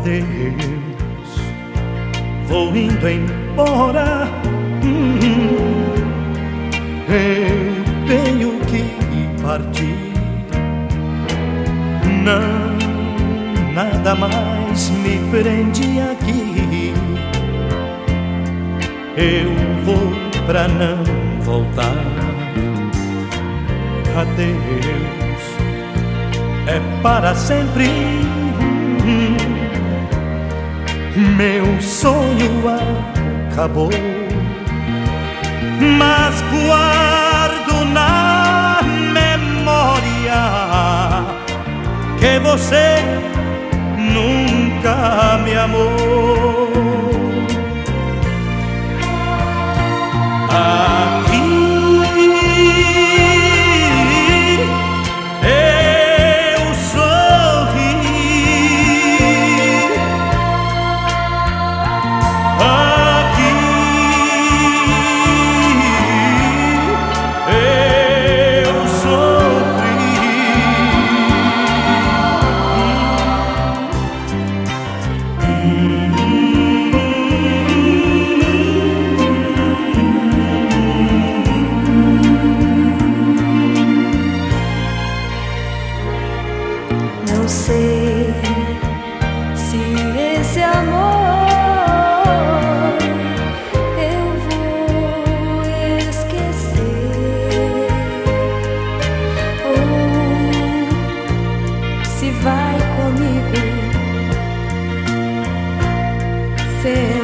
adeus, vou indo embora. Eu tenho que partir. Não, nada mais me prende aqui. Eu vou pra não voltar. Adeus, é para sempre. Meu sonho acabou, mas guardo na memória que você nunca me amou. Aqui eu sorri, aqui eu sofri. Não sei se esse amor eu vou esquecer, ou se vai comigo ser